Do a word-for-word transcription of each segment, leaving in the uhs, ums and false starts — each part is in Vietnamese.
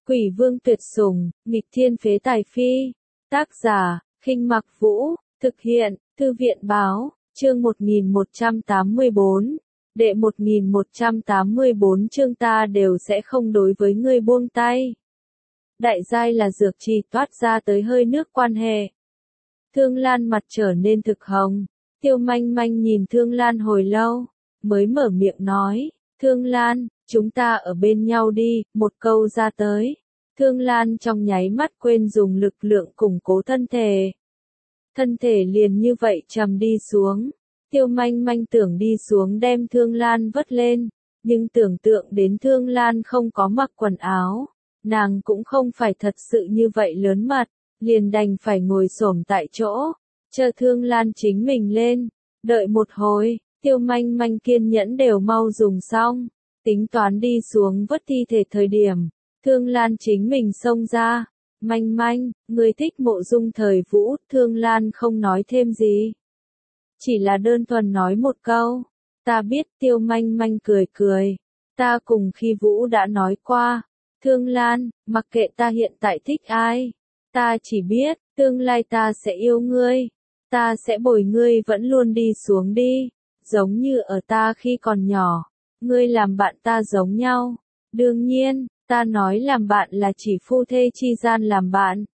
Quỷ vương tuyệt sủng, nghịch thiên phế tài phi. Tác giả, Khinh Mặc Vũ, thực hiện, Thư viện báo, chương một nghìn một trăm tám mươi bốn. Đệ một nghìn một trăm tám mươi bốn chương ta đều sẽ không đối với ngươi buông tay. Đại giai là dược trì toát ra tới hơi nước quan hệ. Thương Lan mặt trở nên thực hồng. Tiêu Manh Manh nhìn Thương Lan hồi lâu, mới mở miệng nói, Thương Lan, chúng ta ở bên nhau đi, một câu ra tới. Thương Lan trong nháy mắt quên dùng lực lượng củng cố thân thể. Thân thể liền như vậy trầm đi xuống. Tiêu Manh Manh tưởng đi xuống đem Thương Lan vớt lên, nhưng tưởng tượng đến Thương Lan không có mặc quần áo, nàng cũng không phải thật sự như vậy lớn mật, liền đành phải ngồi xổm tại chỗ, chờ Thương Lan chính mình lên. Đợi một hồi, Tiêu Manh Manh kiên nhẫn đều mau dùng xong, tính toán đi xuống vớt thi thể thời điểm, Thương Lan chính mình xông ra. Manh Manh, người thích Mộ Dung Thời Vũ. Thương Lan không nói thêm gì, chỉ là đơn thuần nói một câu, ta biết. Tiêu Manh Manh cười cười, ta cùng khi Vũ đã nói qua. Thương Lan, mặc kệ ta hiện tại thích ai, ta chỉ biết, tương lai ta sẽ yêu ngươi, ta sẽ bồi ngươi vẫn luôn đi xuống đi, giống như ở ta khi còn nhỏ, ngươi làm bạn ta giống nhau. Đương nhiên, ta nói làm bạn là chỉ phu thê chi gian làm bạn.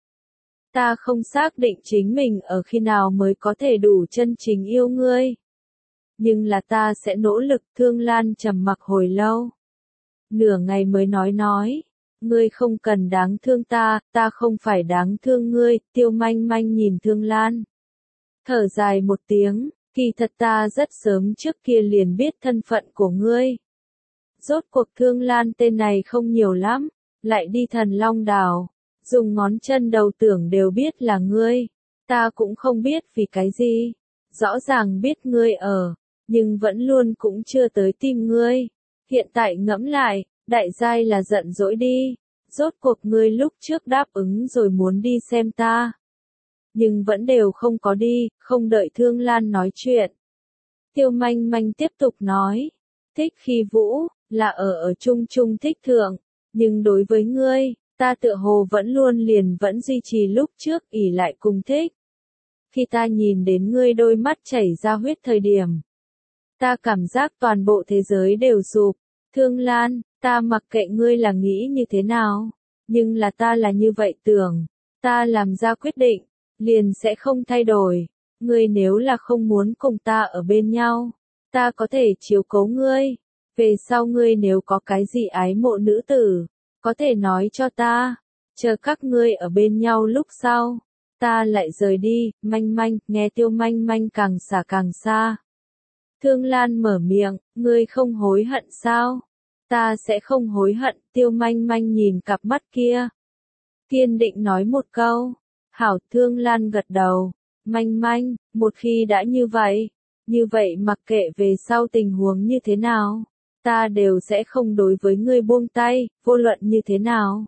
Ta không xác định chính mình ở khi nào mới có thể đủ chân chính yêu ngươi. Nhưng là ta sẽ nỗ lực. Thương Lan trầm mặc hồi lâu. Nửa ngày mới nói nói. Ngươi không cần đáng thương ta, ta không phải đáng thương ngươi. Tiêu Manh Manh nhìn Thương Lan, thở dài một tiếng, kỳ thật ta rất sớm trước kia liền biết thân phận của ngươi. Rốt cuộc Thương Lan tên này không nhiều lắm, lại đi Thần Long Đảo, dùng ngón chân đầu tưởng đều biết là ngươi. Ta cũng không biết vì cái gì, rõ ràng biết ngươi ở, nhưng vẫn luôn cũng chưa tới tìm ngươi. Hiện tại ngẫm lại, đại giai là giận dỗi đi, rốt cuộc ngươi lúc trước đáp ứng rồi muốn đi xem ta, nhưng vẫn đều không có đi. Không đợi Thương Lan nói chuyện, Tiêu Manh Manh tiếp tục nói, thích khi Vũ, là ở ở chung chung thích thượng, nhưng đối với ngươi, ta tựa hồ vẫn luôn liền vẫn duy trì lúc trước ỷ lại cùng thích. Khi ta nhìn đến ngươi đôi mắt chảy ra huyết thời điểm, ta cảm giác toàn bộ thế giới đều sụp. Thương Lan, ta mặc kệ ngươi là nghĩ như thế nào, nhưng là ta là như vậy tưởng, ta làm ra quyết định, liền sẽ không thay đổi. Ngươi nếu là không muốn cùng ta ở bên nhau, ta có thể chiếu cố ngươi. Về sau ngươi nếu có cái gì ái mộ nữ tử, có thể nói cho ta, chờ các ngươi ở bên nhau lúc sau, ta lại rời đi. Manh Manh, nghe Tiêu Manh Manh càng xả càng xa. Thương Lan mở miệng, ngươi không hối hận sao? Ta sẽ không hối hận. Tiêu Manh Manh nhìn cặp mắt kia, kiên định nói một câu. Hảo. Thương Lan gật đầu. Manh Manh, một khi đã như vậy, như vậy mặc kệ về sau tình huống như thế nào, ta đều sẽ không đối với ngươi buông tay, vô luận như thế nào,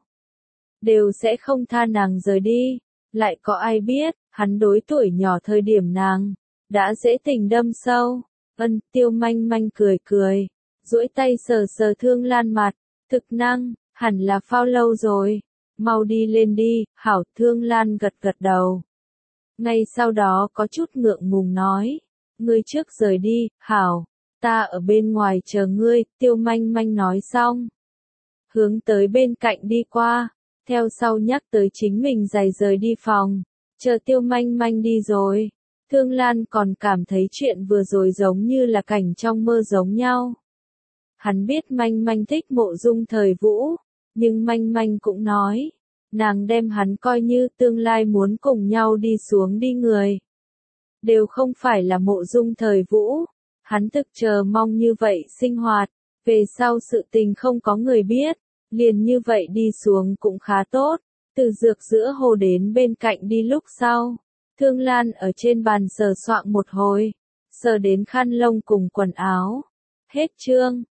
đều sẽ không tha nàng rời đi. Lại có ai biết, hắn đối tuổi nhỏ thời điểm nàng, đã dễ tình đâm sâu. Ân. Tiêu Manh Manh cười cười, duỗi tay sờ sờ Thương Lan mặt, thực năng, hẳn là phao lâu rồi, mau đi lên đi. Hảo. Thương Lan gật gật đầu. Ngay sau đó có chút ngượng ngùng nói, ngươi trước rời đi. Hảo, ta ở bên ngoài chờ ngươi. Tiêu Manh Manh nói xong, hướng tới bên cạnh đi qua, theo sau nhắc tới chính mình giày rời đi phòng. Chờ Tiêu Manh Manh đi rồi, Thương Lan còn cảm thấy chuyện vừa rồi giống như là cảnh trong mơ giống nhau. Hắn biết Manh Manh thích Mộ Dung Thời Vũ, nhưng Manh Manh cũng nói, nàng đem hắn coi như tương lai muốn cùng nhau đi xuống đi người, đều không phải là Mộ Dung Thời Vũ. Hắn thực chờ mong như vậy sinh hoạt, về sau sự tình không có người biết, liền như vậy đi xuống cũng khá tốt. Từ dược giữa hồ đến bên cạnh đi lúc sau, Thương Lan ở trên bàn sờ soạng một hồi, sờ đến khăn lông cùng quần áo. Hết chương.